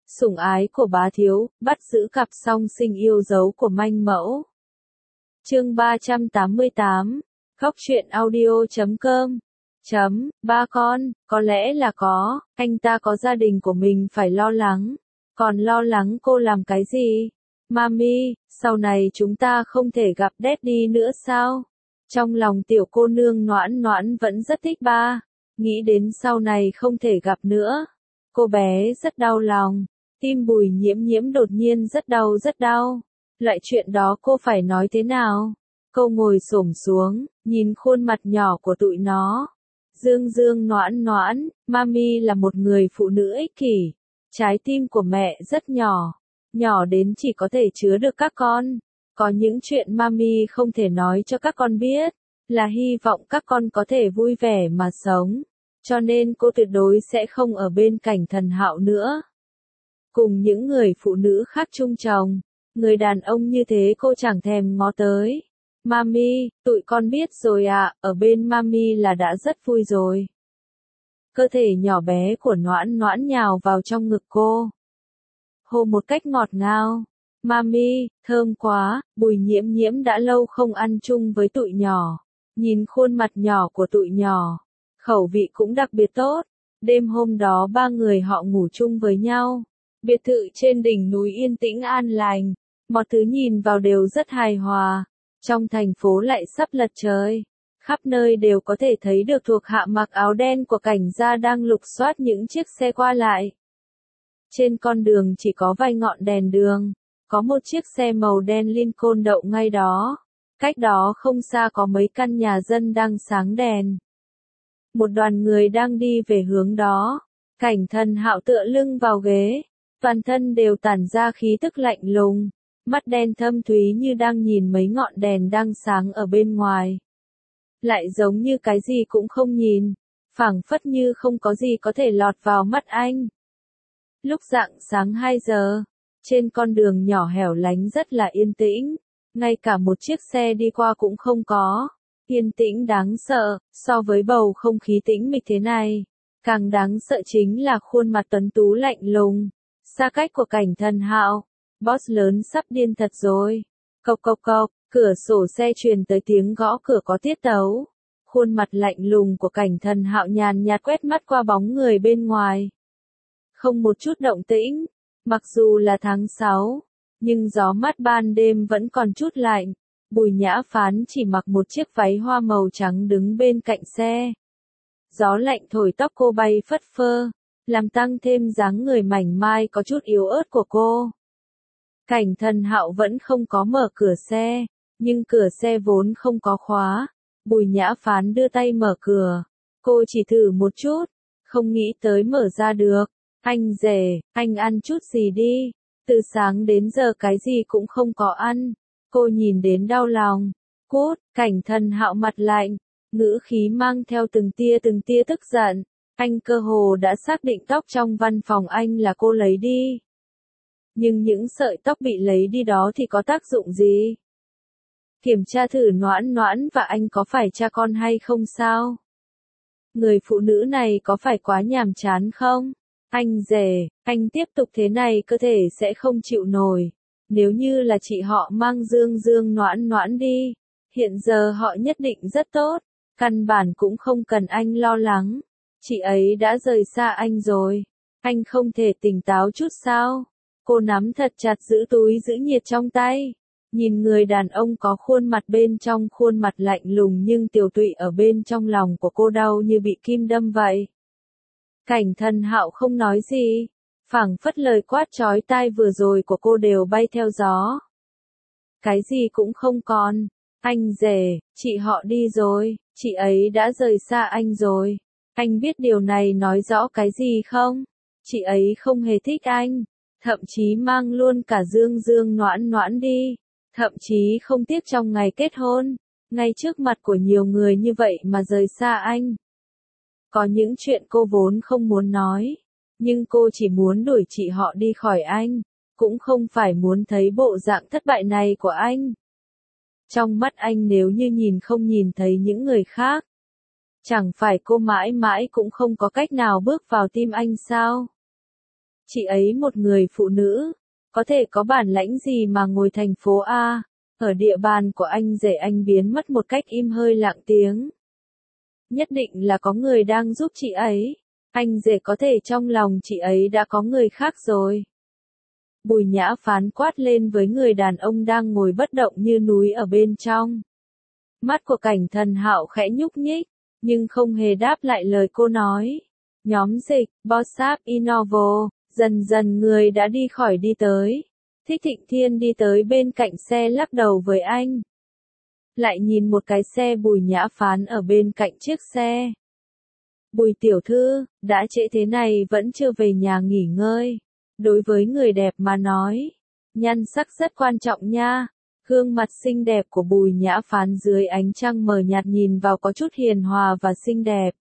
Sủng ái của bá thiếu, bắt giữ cặp song sinh yêu dấu của manh mẫu. Chương 388, Khóc chuyện audio.com. Ba con, có lẽ là có, anh ta có gia đình của mình phải lo lắng. Còn lo lắng cô làm cái gì? Mami, sau này chúng ta không thể gặp Daddy nữa sao? Trong lòng tiểu cô nương Noãn Noãn vẫn rất thích ba. Nghĩ đến sau này không thể gặp nữa. Cô bé rất đau lòng. Tim Bùi Nhiễm Nhiễm đột nhiên rất đau. Loại chuyện đó cô phải nói thế nào? Cô ngồi xổm xuống, nhìn khuôn mặt nhỏ của tụi nó. Dương Dương Noãn Noãn, Mami là một người phụ nữ ích kỷ. Trái tim của mẹ rất nhỏ. Nhỏ đến chỉ có thể chứa được các con. Có những chuyện Mami không thể nói cho các con biết. Là hy vọng các con có thể vui vẻ mà sống. Cho nên cô tuyệt đối sẽ không ở bên cạnh Thần Hạo nữa. Cùng những người phụ nữ khác chung chồng, người đàn ông như thế cô chẳng thèm ngó tới. Mami, tụi con biết rồi ạ, ở bên Mami là đã rất vui rồi. Cơ thể nhỏ bé của Noãn Noãn nhào vào trong ngực cô. Hô một cách ngọt ngào. Mami, thơm quá, Bùi Nhiễm Nhiễm đã lâu không ăn chung với tụi nhỏ. Nhìn khuôn mặt nhỏ của tụi nhỏ, khẩu vị cũng đặc biệt tốt. Đêm hôm đó ba người họ ngủ chung với nhau. Biệt thự trên đỉnh núi yên tĩnh an lành, mọi thứ nhìn vào đều rất hài hòa. Trong thành phố lại sắp lật trời, khắp nơi đều có thể thấy được thuộc hạ mặc áo đen của cảnh gia đang lục soát những chiếc xe qua lại. Trên con đường chỉ có vài ngọn đèn đường, có một chiếc xe màu đen Lincoln đậu ngay đó. Cách đó không xa có mấy căn nhà dân đang sáng đèn. Một đoàn người đang đi về hướng đó. Cảnh Thần Hạo tựa lưng vào ghế. Toàn thân đều tản ra khí tức lạnh lùng, mắt đen thâm thúy như đang nhìn mấy ngọn đèn đang sáng ở bên ngoài. Lại giống như cái gì cũng không nhìn, phảng phất như không có gì có thể lọt vào mắt anh. Lúc rạng sáng 2 giờ, trên con đường nhỏ hẻo lánh rất là yên tĩnh, ngay cả một chiếc xe đi qua cũng không có. Yên tĩnh đáng sợ, so với bầu không khí tĩnh mịch thế này, càng đáng sợ chính là khuôn mặt tuấn tú lạnh lùng. Xa cách của Cảnh Thần Hạo, boss lớn sắp điên thật rồi. Cộc cộc cộc, cửa sổ xe truyền tới tiếng gõ cửa có tiết tấu. Khuôn mặt lạnh lùng của Cảnh Thần Hạo nhàn nhạt quét mắt qua bóng người bên ngoài. Không một chút động tĩnh, mặc dù là tháng 6, nhưng gió mát ban đêm vẫn còn chút lạnh. Bùi Nhã Phán chỉ mặc một chiếc váy hoa màu trắng đứng bên cạnh xe. Gió lạnh thổi tóc cô bay phất phơ, làm tăng thêm dáng người mảnh mai có chút yếu ớt của cô. Cảnh Thần Hạo vẫn không có mở cửa xe, nhưng cửa xe vốn không có khóa. Bùi Nhã Phán đưa tay mở cửa. Cô chỉ thử một chút, không nghĩ tới mở ra được. Anh rể, anh ăn chút gì đi. Từ sáng đến giờ cái gì cũng không có ăn. Cô nhìn đến đau lòng. Cút, Cảnh Thần Hạo mặt lạnh, ngữ khí mang theo từng tia tức giận. Anh cơ hồ đã xác định tóc trong văn phòng anh là cô lấy đi. Nhưng những sợi tóc bị lấy đi đó thì có tác dụng gì? Kiểm tra thử Noãn Noãn và anh có phải cha con hay không sao? Người phụ nữ này có phải quá nhàm chán không? Anh rể, anh tiếp tục thế này cơ thể sẽ không chịu nổi. Nếu như là chị họ mang Dương Dương Noãn Noãn đi, hiện giờ họ nhất định rất tốt, căn bản cũng không cần anh lo lắng. Chị ấy đã rời xa anh rồi. Anh không thể tỉnh táo chút sao? Cô nắm thật chặt giữ túi giữ nhiệt trong tay. Nhìn người đàn ông có khuôn mặt bên trong khuôn mặt lạnh lùng nhưng tiều tụy ở bên trong lòng của cô đau như bị kim đâm vậy. Cảnh Thần Hạo không nói gì. Phảng phất lời quát chói tai vừa rồi của cô đều bay theo gió. Cái gì cũng không còn. Anh rể, chị họ đi rồi. Chị ấy đã rời xa anh rồi. Anh biết điều này nói rõ cái gì không? Chị ấy không hề thích anh, thậm chí mang luôn cả Dương Dương Noãn Noãn đi, thậm chí không tiếc trong ngày kết hôn, ngay trước mặt của nhiều người như vậy mà rời xa anh. Có những chuyện cô vốn không muốn nói, nhưng cô chỉ muốn đuổi chị họ đi khỏi anh, cũng không phải muốn thấy bộ dạng thất bại này của anh. Trong mắt anh nếu như nhìn không nhìn thấy những người khác, chẳng phải cô mãi mãi cũng không có cách nào bước vào tim anh sao? Chị ấy một người phụ nữ, có thể có bản lãnh gì mà ngồi thành phố A, ở địa bàn của anh rể anh biến mất một cách im hơi lặng tiếng. Nhất định là có người đang giúp chị ấy, anh rể có thể trong lòng chị ấy đã có người khác rồi. Bùi Nhã Phán quát lên với người đàn ông đang ngồi bất động như núi ở bên trong. Mắt của Cảnh Thần Hạo khẽ nhúc nhích, nhưng không hề đáp lại lời cô nói. Nhóm dịch, Bossap Innovo, dần dần người đã đi khỏi đi tới. Thích Thịnh Thiên đi tới bên cạnh xe lắc đầu với anh. Lại nhìn một cái xe Bùi Nhã Phán ở bên cạnh chiếc xe. Bùi tiểu thư, đã trễ thế này vẫn chưa về nhà nghỉ ngơi. Đối với người đẹp mà nói, nhan sắc rất quan trọng nha. Gương mặt xinh đẹp của Bùi Nhã Phán dưới ánh trăng mờ nhạt nhìn vào có chút hiền hòa và xinh đẹp.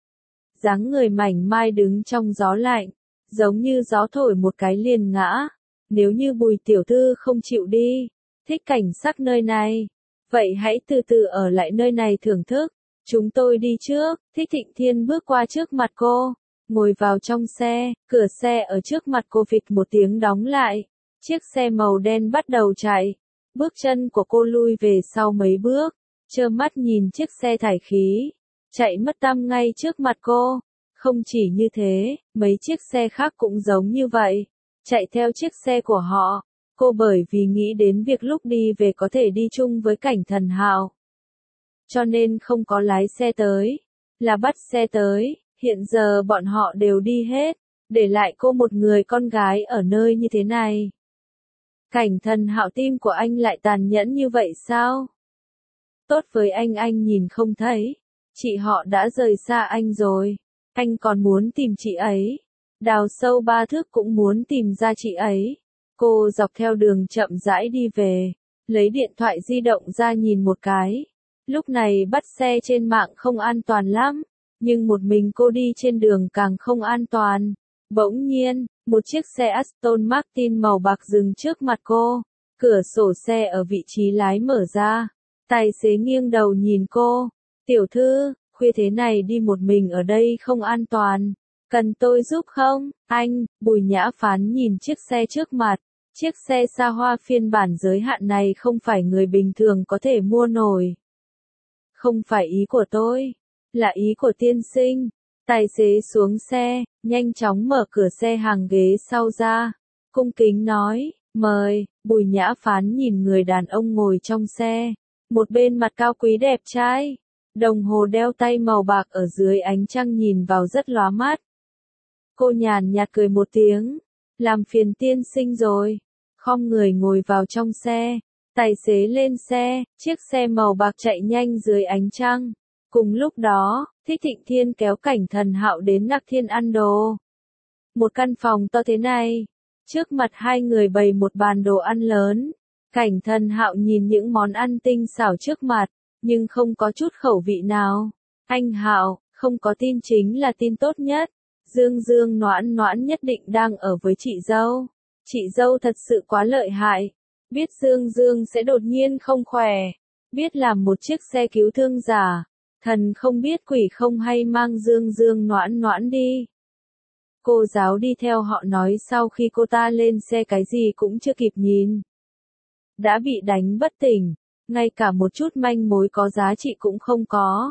Dáng người mảnh mai đứng trong gió lạnh, giống như gió thổi một cái liền ngã. Nếu như Bùi tiểu thư không chịu đi, thích cảnh sắc nơi này, vậy hãy từ từ ở lại nơi này thưởng thức. Chúng tôi đi trước. Thích Thịnh Thiên bước qua trước mặt cô, ngồi vào trong xe, cửa xe ở trước mặt cô phịch một tiếng đóng lại. Chiếc xe màu đen bắt đầu chạy. Bước chân của cô lui về sau mấy bước, trơ mắt nhìn chiếc xe thải khí chạy mất tăm ngay trước mặt cô. Không chỉ như thế, mấy chiếc xe khác cũng giống như vậy, chạy theo chiếc xe của họ. Cô bởi vì nghĩ đến việc lúc đi về có thể đi chung với Cảnh Thần Hạo, cho nên không có lái xe tới, là bắt xe tới. Hiện giờ bọn họ đều đi hết, để lại cô một người con gái ở nơi như thế này. Cảnh Thần Hạo, tim của anh lại tàn nhẫn như vậy sao? Tốt với anh nhìn không thấy. Chị họ đã rời xa anh rồi. Anh còn muốn tìm chị ấy. Đào sâu 3 thước cũng muốn tìm ra chị ấy. Cô dọc theo đường chậm rãi đi về. Lấy điện thoại di động ra nhìn một cái. Lúc này bắt xe trên mạng không an toàn lắm. Nhưng một mình cô đi trên đường càng không an toàn. Bỗng nhiên, một chiếc xe Aston Martin màu bạc dừng trước mặt cô. Cửa sổ xe ở vị trí lái mở ra. Tài xế nghiêng đầu nhìn cô. Tiểu thư, khuya thế này đi một mình ở đây không an toàn. Cần tôi giúp không? Anh, Bùi Nhã Phán nhìn chiếc xe trước mặt. Chiếc xe xa hoa phiên bản giới hạn này không phải người bình thường có thể mua nổi. Không phải ý của tôi, là ý của tiên sinh. Tài xế xuống xe, nhanh chóng mở cửa xe hàng ghế sau ra. Cung kính nói, mời. Bùi Nhã Phán nhìn người đàn ông ngồi trong xe. Một bên mặt cao quý đẹp trai. Đồng hồ đeo tay màu bạc ở dưới ánh trăng nhìn vào rất lóa mắt. Cô nhàn nhạt cười một tiếng. Làm phiền tiên sinh rồi. Khom người ngồi vào trong xe. Tài xế lên xe, chiếc xe màu bạc chạy nhanh dưới ánh trăng. Cùng lúc đó, Thích Thịnh Thiên kéo Cảnh Thần Hạo đến Nặc Thiên ăn đồ. Một căn phòng to thế này. Trước mặt hai người bày một bàn đồ ăn lớn. Cảnh Thần Hạo nhìn những món ăn tinh xảo trước mặt, nhưng không có chút khẩu vị nào. Anh Hạo, không có tin chính là tin tốt nhất. Dương Dương Noãn Noãn nhất định đang ở với chị dâu. Chị dâu thật sự quá lợi hại. Biết Dương Dương sẽ đột nhiên không khỏe. Biết làm một chiếc xe cứu thương giả. Thần không biết quỷ không hay mang Dương Dương Noãn Noãn đi. Cô giáo đi theo họ nói sau khi cô ta lên xe cái gì cũng chưa kịp nhìn. Đã bị đánh bất tỉnh. Ngay cả một chút manh mối có giá trị cũng không có.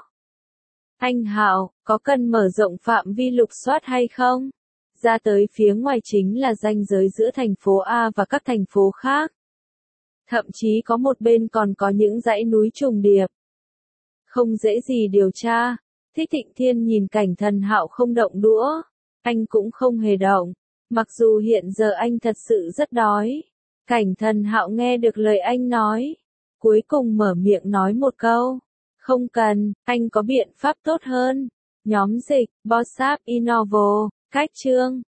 Anh Hạo, có cần mở rộng phạm vi lục soát hay không? Ra tới phía ngoài chính là ranh giới giữa thành phố A và các thành phố khác. Thậm chí có một bên còn có những dãy núi trùng điệp. Không dễ gì điều tra. Thích Thịnh Thiên nhìn Cảnh Thần Hạo không động đũa. Anh cũng không hề động. Mặc dù hiện giờ anh thật sự rất đói. Cảnh Thần Hạo nghe được lời anh nói. Cuối cùng mở miệng nói một câu. Không cần, anh có biện pháp tốt hơn. Nhóm dịch, Bossap Innovo, cách chương.